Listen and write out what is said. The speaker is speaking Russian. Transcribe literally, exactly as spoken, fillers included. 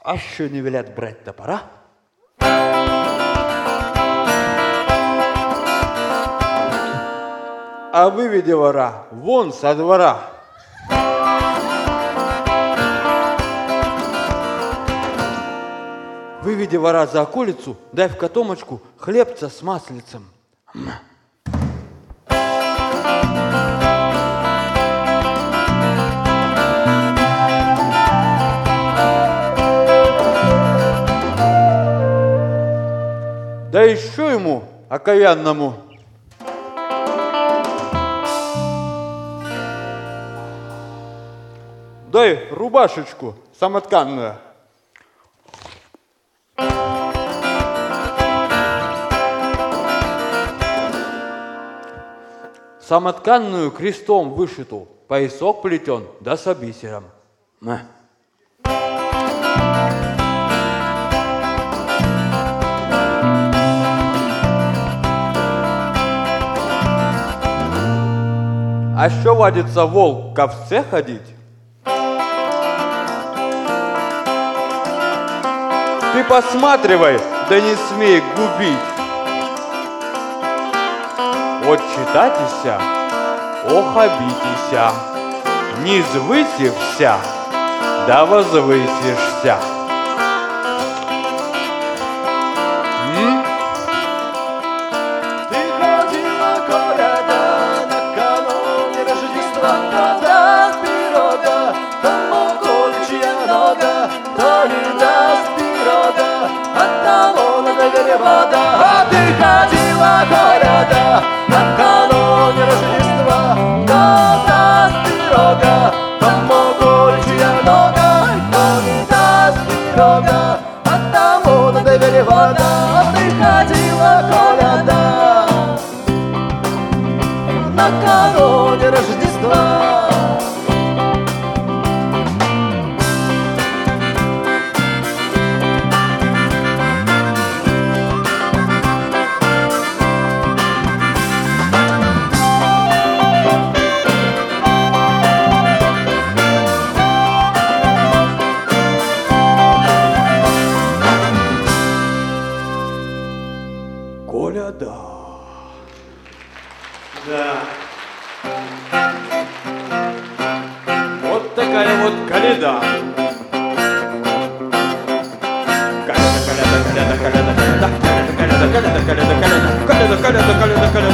А що не велят брать топора? А выведи вора вон со двора. Выведи вора за околицу, дай в котомочку хлебца с маслицем. Да еще ему, окаянному, дай рубашечку самотканную. Самотканную крестом вышиту, поясок плетен, да с бисером. На. А що водится волк к овце ходить? Ты посматривай, да не смей губить. Отчитайтеся, охобитеся, не звысився, да возвысишься. М? Ты ходила коляда накануне Рождества, да пирога, тому колючая нога, то не даст пирога, от того надо вода. А ты ходила коляда накануне Рождества, да даст пирога, тому колючая нога, то не даст пирога, от того надо вода. А ты ходила коляда накануне Рождества. Коляда. Да. Вот такая вот коляда. Коляда, коляда, коляда, коляда, коляда, коляда, коляда, коляда, коляда, коляда, коляда, коляда, коляда.